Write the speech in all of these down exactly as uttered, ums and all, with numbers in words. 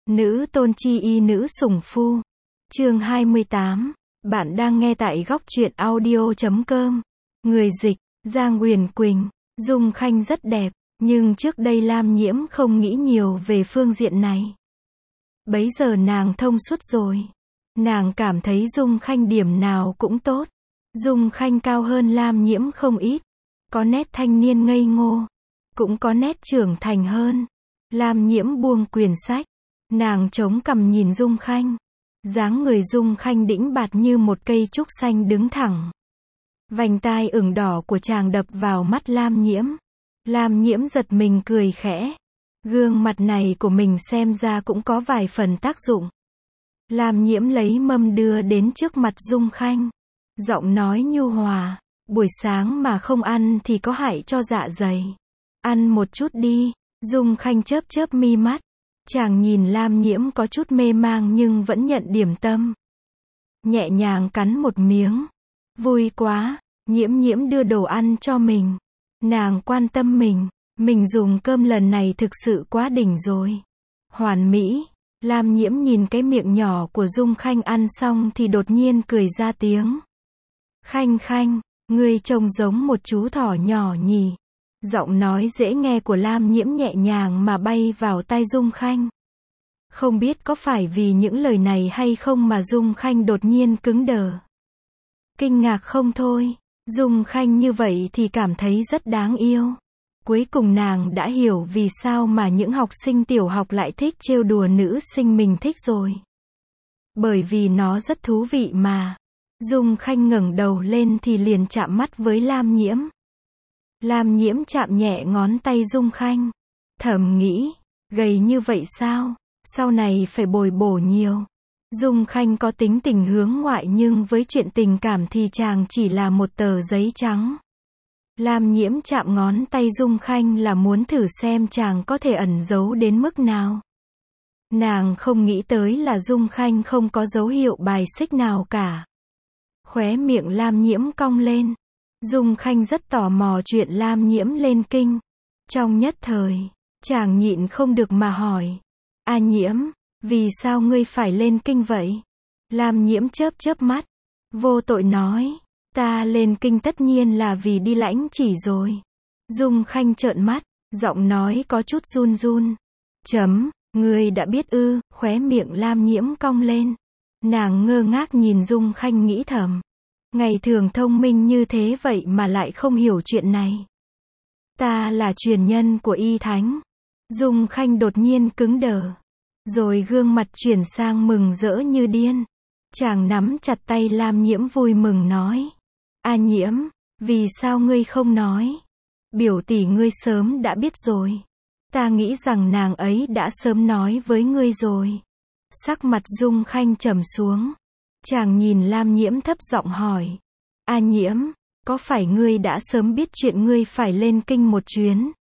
Nữ tôn chi y nữ sủng phu. Chương hai mươi tám. Bạn đang nghe tại góc truyện audio chấm com. Người dịch, Giang Huyền Quỳnh. Dung Khanh rất đẹp, nhưng trước đây Lam Nhiễm không nghĩ nhiều về phương diện này. Bấy giờ nàng thông suốt rồi. Nàng cảm thấy Dung Khanh điểm nào cũng tốt. Dung Khanh cao hơn Lam Nhiễm không ít. Có nét thanh niên ngây ngô. Cũng có nét trưởng thành hơn. Lam Nhiễm buông quyển sách. Nàng chống cằm nhìn Dung Khanh. Dáng người Dung Khanh đĩnh bạt như một cây trúc xanh đứng thẳng. Vành tai ửng đỏ của chàng đập vào mắt Lam Nhiễm. Lam Nhiễm giật mình cười khẽ. Gương mặt này của mình xem ra cũng có vài phần tác dụng. Lam Nhiễm lấy mâm đưa đến trước mặt Dung Khanh. Giọng nói nhu hòa. Buổi sáng mà không ăn thì có hại cho dạ dày. Ăn một chút đi. Dung Khanh chớp chớp mi mắt. Chàng nhìn Lam Nhiễm có chút mê mang nhưng vẫn nhận điểm tâm. Nhẹ nhàng cắn một miếng. Vui quá, Nhiễm Nhiễm đưa đồ ăn cho mình. Nàng quan tâm mình. Mình dùng cơm lần này thực sự quá đỉnh rồi. Hoàn mỹ. Lam Nhiễm nhìn cái miệng nhỏ của Dung Khanh ăn xong thì đột nhiên cười ra tiếng. Khanh Khanh, ngươi trông giống một chú thỏ nhỏ nhỉ. Giọng nói dễ nghe của Lam Nhiễm nhẹ nhàng mà bay vào tai Dung Khanh. Không biết có phải vì những lời này hay không mà Dung Khanh đột nhiên cứng đờ. Kinh ngạc không thôi. Dung Khanh như vậy thì cảm thấy rất đáng yêu. Cuối cùng nàng đã hiểu vì sao mà những học sinh tiểu học lại thích trêu đùa nữ sinh mình thích rồi. Bởi vì nó rất thú vị mà. Dung Khanh ngẩng đầu lên thì liền chạm mắt với Lam Nhiễm. Lam Nhiễm chạm nhẹ ngón tay Dung Khanh. Thầm nghĩ, gầy như vậy sao? Sau này phải bồi bổ nhiều. Dung Khanh có tính tình hướng ngoại nhưng với chuyện tình cảm thì chàng chỉ là một tờ giấy trắng. Lam Nhiễm chạm ngón tay Dung Khanh là muốn thử xem chàng có thể ẩn giấu đến mức nào. Nàng không nghĩ tới là Dung Khanh không có dấu hiệu bài xích nào cả. Khóe miệng Lam Nhiễm cong lên. Dung Khanh rất tò mò chuyện Lam Nhiễm lên kinh. Trong nhất thời, chàng nhịn không được mà hỏi. A Nhiễm, vì sao ngươi phải lên kinh vậy? Lam Nhiễm chớp chớp mắt. Vô tội nói. Ta lên kinh tất nhiên là vì đi lãnh chỉ rồi. Dung Khanh trợn mắt, giọng nói có chút run run. Chấm, ngươi đã biết ư? Khóe miệng Lam Nhiễm cong lên. Nàng ngơ ngác nhìn Dung Khanh nghĩ thầm. Ngày thường thông minh như thế vậy mà lại không hiểu chuyện này. Ta là truyền nhân của Y Thánh. Dung Khanh đột nhiên cứng đờ. Rồi gương mặt chuyển sang mừng rỡ như điên. Chàng nắm chặt tay Lam Nhiễm vui mừng nói. A Nhiễm, vì sao ngươi không nói? Biểu tỷ ngươi sớm đã biết rồi. Ta nghĩ rằng nàng ấy đã sớm nói với ngươi rồi. Sắc mặt Dung Khanh trầm xuống. Chàng nhìn Lam Nhiễm thấp giọng hỏi. A Nhiễm, có phải ngươi đã sớm biết chuyện ngươi phải lên kinh một chuyến?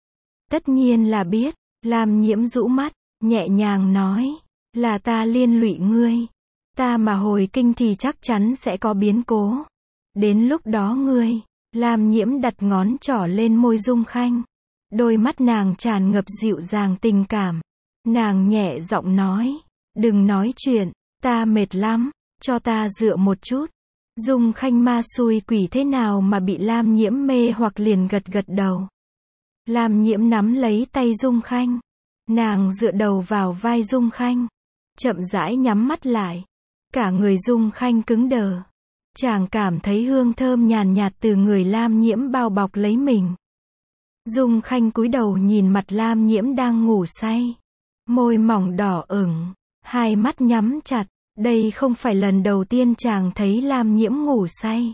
Tất nhiên là biết. Lam Nhiễm rũ mắt, nhẹ nhàng nói. Là ta liên lụy ngươi. Ta mà hồi kinh thì chắc chắn sẽ có biến cố. Đến lúc đó ngươi. Lam Nhiễm đặt ngón trỏ lên môi Dung Khanh. Đôi mắt nàng tràn ngập dịu dàng tình cảm. Nàng nhẹ giọng nói. Đừng nói chuyện, ta mệt lắm. Cho ta dựa một chút. Dung Khanh ma xui quỷ thế nào mà bị Lam Nhiễm mê hoặc liền gật gật đầu. Lam Nhiễm nắm lấy tay Dung Khanh. Nàng dựa đầu vào vai Dung Khanh. Chậm rãi nhắm mắt lại. Cả người Dung Khanh cứng đờ. Chàng cảm thấy hương thơm nhàn nhạt từ người Lam Nhiễm bao bọc lấy mình. Dung Khanh cúi đầu nhìn mặt Lam Nhiễm đang ngủ say. Môi mỏng đỏ ửng. Hai mắt nhắm chặt. Đây không phải lần đầu tiên chàng thấy Lam Nhiễm ngủ say.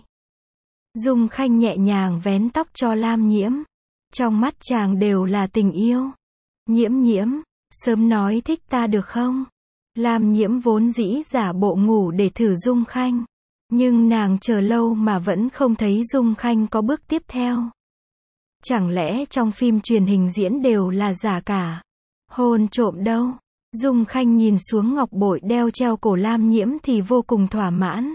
Dung Khanh nhẹ nhàng vén tóc cho Lam Nhiễm. Trong mắt chàng đều là tình yêu. Nhiễm Nhiễm, sớm nói thích ta được không? Lam Nhiễm vốn dĩ giả bộ ngủ để thử Dung Khanh. Nhưng nàng chờ lâu mà vẫn không thấy Dung Khanh có bước tiếp theo. Chẳng lẽ trong phim truyền hình diễn đều là giả cả? Hôn trộm đâu? Dung Khanh nhìn xuống ngọc bội đeo treo cổ Lam Nhiễm thì vô cùng thỏa mãn.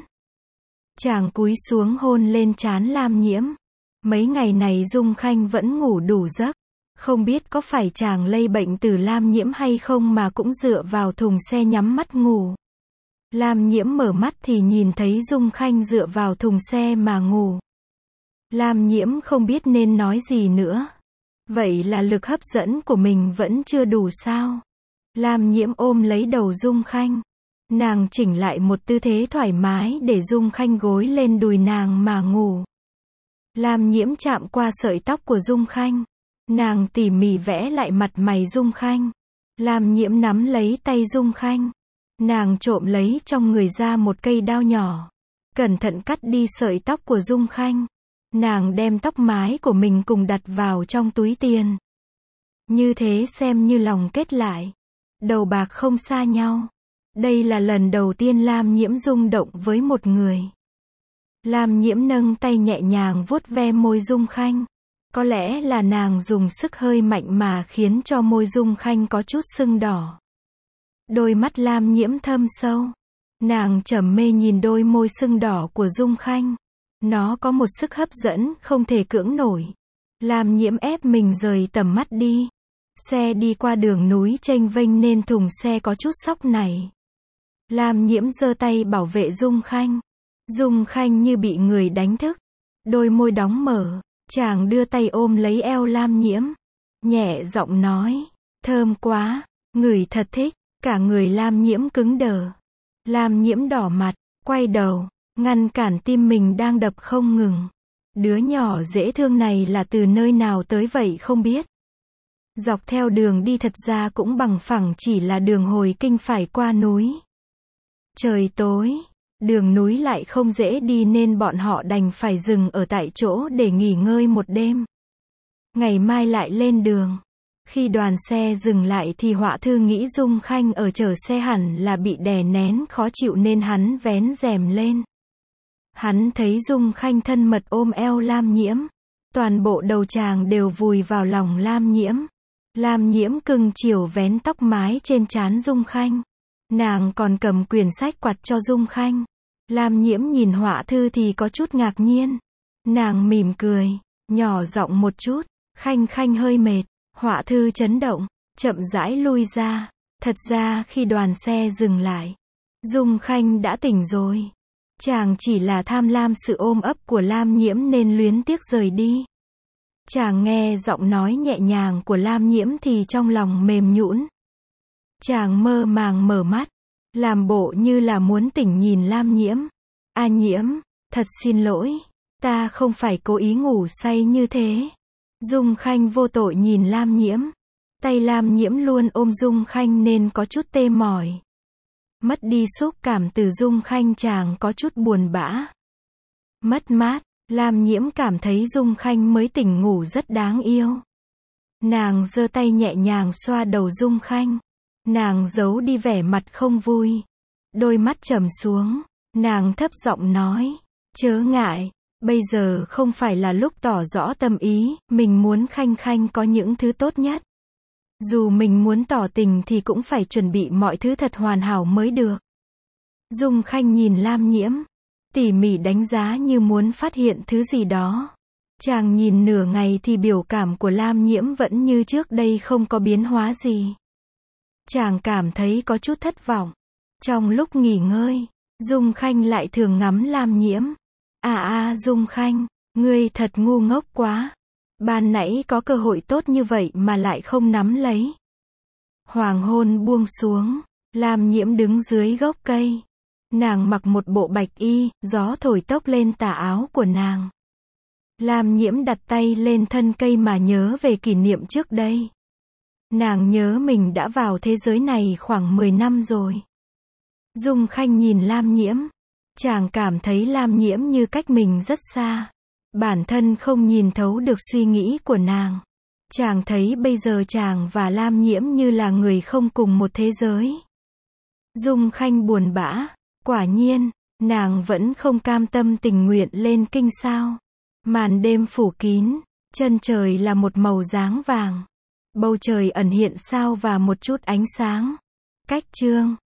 Chàng cúi xuống hôn lên trán Lam Nhiễm. Mấy ngày này Dung Khanh vẫn ngủ đủ giấc. Không biết có phải chàng lây bệnh từ Lam Nhiễm hay không mà cũng dựa vào thùng xe nhắm mắt ngủ. Lam Nhiễm mở mắt thì nhìn thấy Dung Khanh dựa vào thùng xe mà ngủ. Lam Nhiễm không biết nên nói gì nữa. Vậy là lực hấp dẫn của mình vẫn chưa đủ sao? Lam Nhiễm ôm lấy đầu Dung Khanh. Nàng chỉnh lại một tư thế thoải mái để Dung Khanh gối lên đùi nàng mà ngủ. Lam Nhiễm chạm qua sợi tóc của Dung Khanh. Nàng tỉ mỉ vẽ lại mặt mày Dung Khanh. Lam Nhiễm nắm lấy tay Dung Khanh. Nàng trộm lấy trong người ra một cây đao nhỏ. Cẩn thận cắt đi sợi tóc của Dung Khanh. Nàng đem tóc mái của mình cùng đặt vào trong túi tiền. Như thế xem như lòng kết lại. Đầu bạc không xa nhau. Đây là lần đầu tiên Lam Nhiễm rung động với một người. Lam Nhiễm nâng tay nhẹ nhàng vuốt ve môi Dung Khanh. Có lẽ là nàng dùng sức hơi mạnh mà khiến cho môi Dung Khanh có chút sưng đỏ. Đôi mắt Lam Nhiễm thâm sâu. Nàng trầm mê nhìn đôi môi sưng đỏ của Dung Khanh. Nó có một sức hấp dẫn không thể cưỡng nổi. Lam Nhiễm ép mình rời tầm mắt đi. Xe đi qua đường núi chênh vênh nên thùng xe có chút sóc này. Lam Nhiễm giơ tay bảo vệ Dung Khanh. Dung Khanh như bị người đánh thức. Đôi môi đóng mở. Chàng đưa tay ôm lấy eo Lam Nhiễm. Nhẹ giọng nói. Thơm quá. Ngửi thật thích. Cả người Lam Nhiễm cứng đờ. Lam Nhiễm đỏ mặt. Quay đầu. Ngăn cản tim mình đang đập không ngừng. Đứa nhỏ dễ thương này là từ nơi nào tới vậy không biết. Dọc theo đường đi thật ra cũng bằng phẳng, chỉ là đường hồi kinh phải qua núi. Trời tối. Đường núi lại không dễ đi nên bọn họ đành phải dừng ở tại chỗ để nghỉ ngơi một đêm. Ngày mai lại lên đường. Khi đoàn xe dừng lại thì Họa Thư nghĩ Dung Khanh ở chở xe hẳn là bị đè nén khó chịu nên hắn vén rèm lên. Hắn thấy Dung Khanh thân mật ôm eo Lam Nhiễm. Toàn bộ đầu chàng đều vùi vào lòng Lam Nhiễm. Lam Nhiễm cưng chiều vén tóc mái trên trán Dung Khanh. Nàng còn cầm quyển sách quạt cho Dung Khanh. Lam Nhiễm nhìn Họa Thư thì có chút ngạc nhiên. Nàng mỉm cười, nhỏ giọng một chút. Khanh Khanh hơi mệt. Họa Thư chấn động, chậm rãi lui ra. Thật ra khi đoàn xe dừng lại, Dung Khanh đã tỉnh rồi. Chàng chỉ là tham lam sự ôm ấp của Lam Nhiễm nên luyến tiếc rời đi. Chàng nghe giọng nói nhẹ nhàng của Lam Nhiễm thì trong lòng mềm nhũn. Chàng mơ màng mở mắt, làm bộ như là muốn tỉnh nhìn Lam Nhiễm. A Nhiễm, thật xin lỗi, ta không phải cố ý ngủ say như thế. Dung Khanh vô tội nhìn Lam Nhiễm. Tay Lam Nhiễm luôn ôm Dung Khanh nên có chút tê mỏi. Mất đi xúc cảm từ Dung Khanh, chàng có chút buồn bã. Mất mát, Lam Nhiễm cảm thấy Dung Khanh mới tỉnh ngủ rất đáng yêu. Nàng giơ tay nhẹ nhàng xoa đầu Dung Khanh. Nàng giấu đi vẻ mặt không vui. Đôi mắt trầm xuống. Nàng thấp giọng nói. Chớ ngại. Bây giờ không phải là lúc tỏ rõ tâm ý. Mình muốn Khanh Khanh có những thứ tốt nhất. Dù mình muốn tỏ tình thì cũng phải chuẩn bị mọi thứ thật hoàn hảo mới được. Dung Khanh nhìn Lam Nhiễm. Tỉ mỉ đánh giá như muốn phát hiện thứ gì đó. Chàng nhìn nửa ngày thì biểu cảm của Lam Nhiễm vẫn như trước đây, không có biến hóa gì. Chàng cảm thấy có chút thất vọng. Trong lúc nghỉ ngơi, Dung Khanh lại thường ngắm Lam Nhiễm. À à Dung Khanh, ngươi thật ngu ngốc quá. Ban nãy có cơ hội tốt như vậy mà lại không nắm lấy. Hoàng hôn buông xuống, Lam Nhiễm đứng dưới gốc cây. Nàng mặc một bộ bạch y, gió thổi tốc lên tà áo của nàng. Lam Nhiễm đặt tay lên thân cây mà nhớ về kỷ niệm trước đây. Nàng nhớ mình đã vào thế giới này khoảng mười năm rồi. Dung Khanh nhìn Lam Nhiễm. Chàng cảm thấy Lam Nhiễm như cách mình rất xa. Bản thân không nhìn thấu được suy nghĩ của nàng. Chàng thấy bây giờ chàng và Lam Nhiễm như là người không cùng một thế giới. Dung Khanh buồn bã. Quả nhiên, nàng vẫn không cam tâm tình nguyện lên kinh sao. Màn đêm phủ kín, chân trời là một màu dáng vàng. Bầu trời ẩn hiện sao và một chút ánh sáng. Cách chương